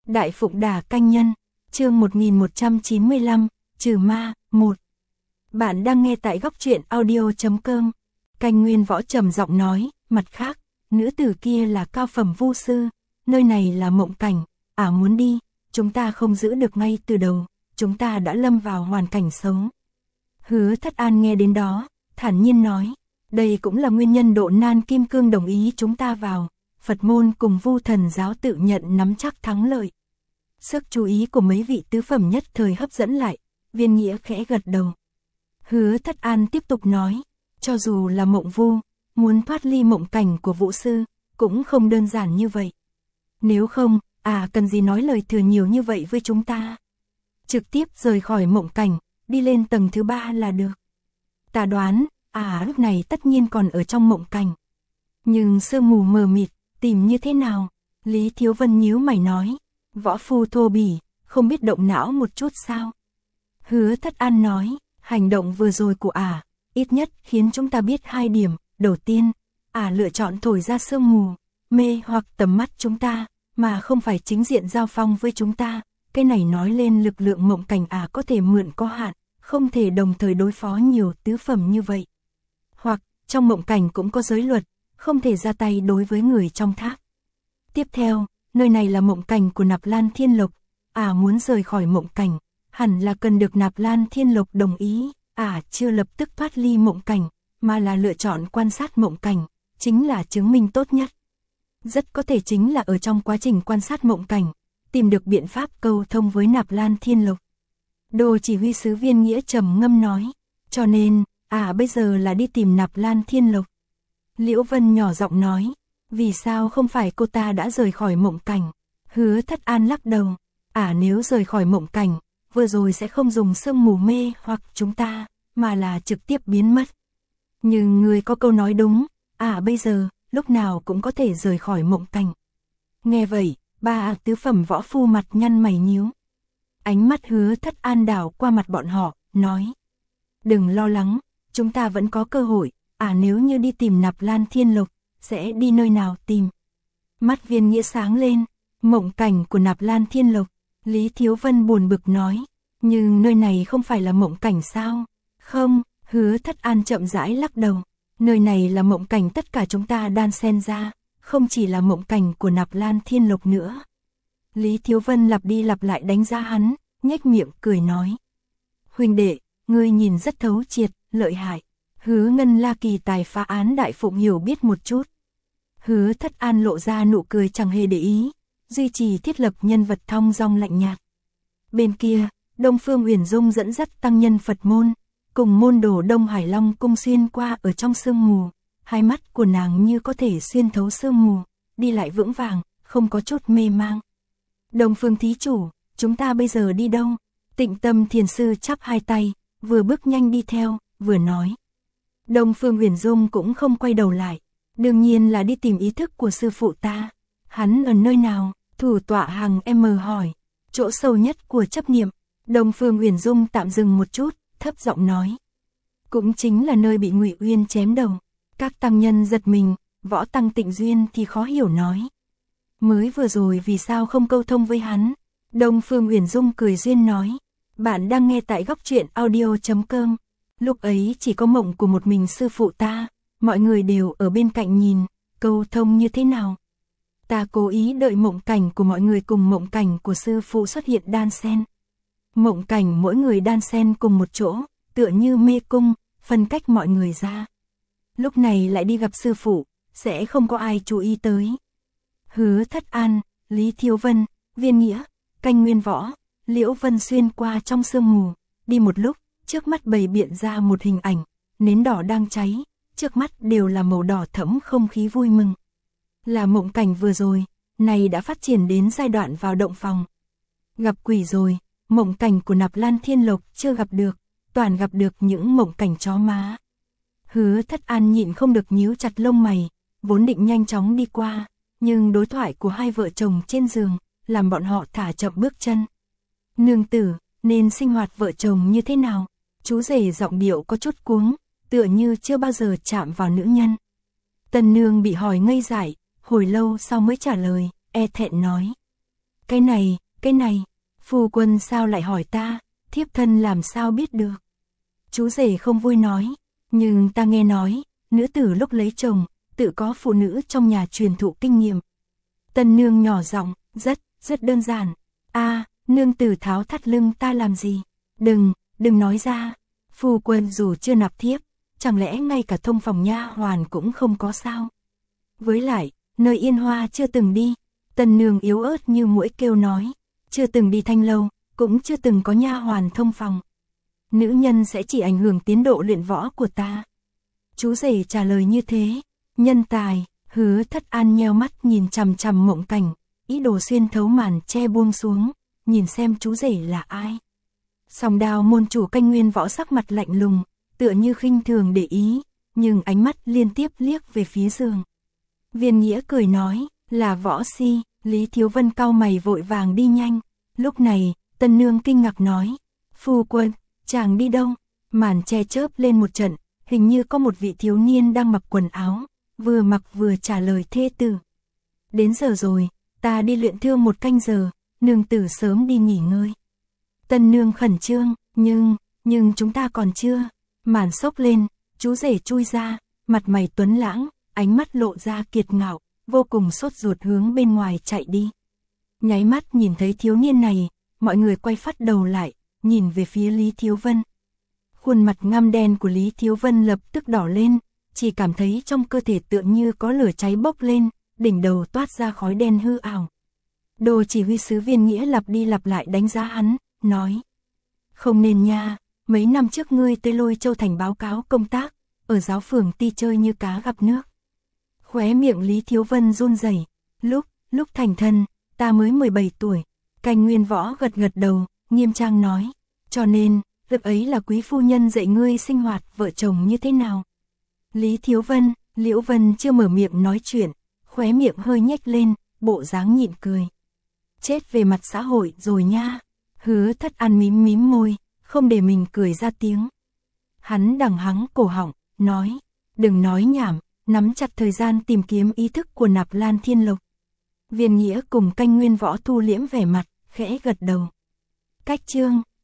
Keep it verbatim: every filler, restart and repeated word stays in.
Đại Phụng Đà Canh Nhân, chương một nghìn một trăm chín mươi lăm, Trừ Ma, một. Bạn đang nghe tại góc truyện audio chấm com. Canh Nguyên Võ trầm giọng nói, mặt khác, nữ tử kia là cao phẩm vu sư, nơi này là mộng cảnh, ả muốn đi, chúng ta không giữ được ngay từ đầu, chúng ta đã lâm vào hoàn cảnh xấu. Hứa Thất An nghe đến đó, thản nhiên nói, đây cũng là nguyên nhân Độ Nan Kim Cương đồng ý chúng ta vào, Phật môn cùng Vu Thần giáo tự nhận nắm chắc thắng lợi. Sức chú ý của mấy vị tứ phẩm nhất thời hấp dẫn lại, Viên Nghĩa khẽ gật đầu. Hứa Thất An tiếp tục nói, cho dù là mộng vu, muốn thoát ly mộng cảnh của vũ sư, cũng không đơn giản như vậy. Nếu không, à cần gì nói lời thừa nhiều như vậy với chúng ta. Trực tiếp rời khỏi mộng cảnh, đi lên tầng thứ ba là được. Ta đoán, à lúc này tất nhiên còn ở trong mộng cảnh. Nhưng sương mù mờ mịt, tìm như thế nào? Lý Thiếu Vân nhíu mày nói, võ phu thô bỉ, không biết động não một chút sao? Hứa Thất An nói, hành động vừa rồi của ả, à, ít nhất khiến chúng ta biết hai điểm. Đầu tiên, ả à lựa chọn thổi ra sương mù, mê hoặc tầm mắt chúng ta, mà không phải chính diện giao phong với chúng ta. Cái này nói lên lực lượng mộng cảnh ả à có thể mượn có hạn, không thể đồng thời đối phó nhiều tứ phẩm như vậy. Hoặc, trong mộng cảnh cũng có giới luật, không thể ra tay đối với người trong tháp. Tiếp theo, nơi này là mộng cảnh của Nạp Lan Thiên Lộc, ả à muốn rời khỏi mộng cảnh, hẳn là cần được Nạp Lan Thiên Lộc đồng ý, ả à chưa lập tức thoát ly mộng cảnh, mà là lựa chọn quan sát mộng cảnh, chính là chứng minh tốt nhất. Rất có thể chính là ở trong quá trình quan sát mộng cảnh, tìm được biện pháp câu thông với Nạp Lan Thiên Lộc. Đồ chỉ huy sứ Viên Nghĩa trầm ngâm nói, cho nên, à bây giờ là đi tìm Nạp Lan Thiên Lộc. Liễu Vân nhỏ giọng nói, vì sao không phải cô ta đã rời khỏi mộng cảnh? Hứa Thất An lắc đầu, à nếu rời khỏi mộng cảnh, vừa rồi sẽ không dùng sương mù mê hoặc chúng ta, mà là trực tiếp biến mất. Nhưng người có câu nói đúng, à bây giờ, lúc nào cũng có thể rời khỏi mộng cảnh. Nghe vậy, ba tứ phẩm võ phu mặt nhăn mày nhíu. Ánh mắt Hứa Thất An đảo qua mặt bọn họ, nói, đừng lo lắng, chúng ta vẫn có cơ hội, à nếu như đi tìm Nạp Lan Thiên Lộc, sẽ đi nơi nào tìm? Mắt Viên Nghĩa sáng lên, mộng cảnh của Nạp Lan Thiên Lộc, Lý Thiếu Vân buồn bực nói, nhưng nơi này không phải là mộng cảnh sao? Không, Hứa Thất An chậm rãi lắc đầu, nơi này là mộng cảnh tất cả chúng ta đan xen ra, không chỉ là mộng cảnh của Nạp Lan Thiên Lộc nữa. Lý Thiếu Vân lặp đi lặp lại đánh giá hắn, nhếch miệng cười nói, huynh đệ, ngươi nhìn rất thấu triệt, lợi hại. Hứa Ngân La kỳ tài phá án Đại Phụng hiểu biết một chút. Hứa Thất An lộ ra nụ cười chẳng hề để ý, duy trì thiết lập nhân vật thong dong lạnh nhạt. Bên kia, Đông Phương Huyền Dung dẫn dắt tăng nhân Phật môn, cùng môn đồ Đông Hải Long cung xuyên qua ở trong sương mù, hai mắt của nàng như có thể xuyên thấu sương mù, đi lại vững vàng, không có chút mê mang. Đông Phương thí chủ, chúng ta bây giờ đi đâu? Tịnh Tâm thiền sư chắp hai tay, vừa bước nhanh đi theo, vừa nói. Đông Phương Huyền Dung cũng không quay đầu lại, đương nhiên là đi tìm ý thức của sư phụ ta. Hắn ở nơi nào? Thủ tọa Hằng em hỏi. Chỗ sâu nhất của chấp niệm. Đông Phương Huyền Dung tạm dừng một chút, thấp giọng nói. Cũng chính là nơi bị Ngụy Uyên chém đầu. Các tăng nhân giật mình, Võ Tăng Tịnh Duyên thì khó hiểu nói. Mới vừa rồi vì sao không câu thông với hắn? Đông Phương Huyền Dung cười duyên nói. Bạn đang nghe tại góc truyện audio chấm com. Lúc ấy chỉ có mộng của một mình sư phụ ta, mọi người đều ở bên cạnh nhìn, câu thông như thế nào. Ta cố ý đợi mộng cảnh của mọi người cùng mộng cảnh của sư phụ xuất hiện đan xen. Mộng cảnh mỗi người đan xen cùng một chỗ, tựa như mê cung, phân cách mọi người ra. Lúc này lại đi gặp sư phụ, sẽ không có ai chú ý tới. Hứa Thất An, Lý Thiếu Vân, Viên Nghĩa, Canh Nguyên Võ, Liễu Vân xuyên qua trong sương mù, đi một lúc. Trước mắt bày biện ra một hình ảnh, nến đỏ đang cháy, trước mắt đều là màu đỏ thẫm không khí vui mừng. Là mộng cảnh vừa rồi, này đã phát triển đến giai đoạn vào động phòng. Gặp quỷ rồi, mộng cảnh của Nạp Lan Thiên Lộc chưa gặp được, toàn gặp được những mộng cảnh chó má. Hứa Thất An nhịn không được nhíu chặt lông mày, vốn định nhanh chóng đi qua, nhưng đối thoại của hai vợ chồng trên giường, làm bọn họ thả chậm bước chân. Nương tử, nên sinh hoạt vợ chồng như thế nào? Chú rể giọng điệu có chút cuống, tựa như chưa bao giờ chạm vào nữ nhân. Tân nương bị hỏi ngây dại, hồi lâu sau mới trả lời, e thẹn nói. Cái này, cái này, phu quân sao lại hỏi ta, thiếp thân làm sao biết được. Chú rể không vui nói, nhưng ta nghe nói, nữ tử lúc lấy chồng, tự có phụ nữ trong nhà truyền thụ kinh nghiệm. Tân nương nhỏ giọng, rất, rất đơn giản. A, nương tử tháo thắt lưng ta làm gì? Đừng, đừng nói ra. Phu quân dù chưa nạp thiếp, chẳng lẽ ngay cả thông phòng nha hoàn cũng không có sao? Với lại, nơi Yên Hoa chưa từng đi. Tân nương yếu ớt như muỗi kêu nói, chưa từng đi Thanh lâu, cũng chưa từng có nha hoàn thông phòng. Nữ nhân sẽ chỉ ảnh hưởng tiến độ luyện võ của ta. Chú rể trả lời như thế, nhân tài. Hứa Thất An nheo mắt nhìn chằm chằm Mộng Cảnh, ý đồ xuyên thấu màn che buông xuống, nhìn xem chú rể là ai. Song Đao môn chủ Canh Nguyên Võ sắc mặt lạnh lùng, tựa như khinh thường để ý, nhưng ánh mắt liên tiếp liếc về phía giường. Viên Nghĩa cười nói, là Võ Si. Lý Thiếu Vân cau mày vội vàng đi nhanh. Lúc này, Tân nương kinh ngạc nói, phu quân, chàng đi đâu? Màn che chớp lên một trận, hình như có một vị thiếu niên đang mặc quần áo, vừa mặc vừa trả lời thê tử. Đến giờ rồi, ta đi luyện thương một canh giờ, nương tử sớm đi nghỉ ngơi. Tân nương khẩn trương, nhưng, nhưng chúng ta còn chưa. Màn xốc lên, chú rể chui ra, mặt mày tuấn lãng, ánh mắt lộ ra kiệt ngạo, vô cùng sốt ruột hướng bên ngoài chạy đi. Nháy mắt nhìn thấy thiếu niên này, mọi người quay phát đầu lại, nhìn về phía Lý Thiếu Vân. Khuôn mặt ngăm đen của Lý Thiếu Vân lập tức đỏ lên, chỉ cảm thấy trong cơ thể tựa như có lửa cháy bốc lên, đỉnh đầu toát ra khói đen hư ảo. Đồ chỉ huy sứ Viên Nghĩa lặp đi lặp lại đánh giá hắn, nói. Không nên nha, mấy năm trước ngươi tới Lôi Châu thành báo cáo công tác, ở giáo phường ti chơi như cá gặp nước. Khóe miệng Lý Thiếu Vân run rẩy. Lúc, lúc thành thân, ta mới mười bảy tuổi. Canh Nguyên Võ gật gật đầu, nghiêm trang nói. Cho nên, lúc ấy là quý phu nhân dạy ngươi sinh hoạt vợ chồng như thế nào. Lý Thiếu Vân, Liễu Vân chưa mở miệng nói chuyện, khóe miệng hơi nhếch lên, bộ dáng nhịn cười. Chết về mặt xã hội rồi nha. Hứa Thất An mím mím môi, không để mình cười ra tiếng. Hắn đằng hắng cổ họng, nói. Đừng nói nhảm, nắm chặt thời gian tìm kiếm ý thức của Nạp Lan Thiên Lộc. Viên Nghĩa cùng Canh Nguyên Võ thu liễm vẻ mặt, khẽ gật đầu. Cách chương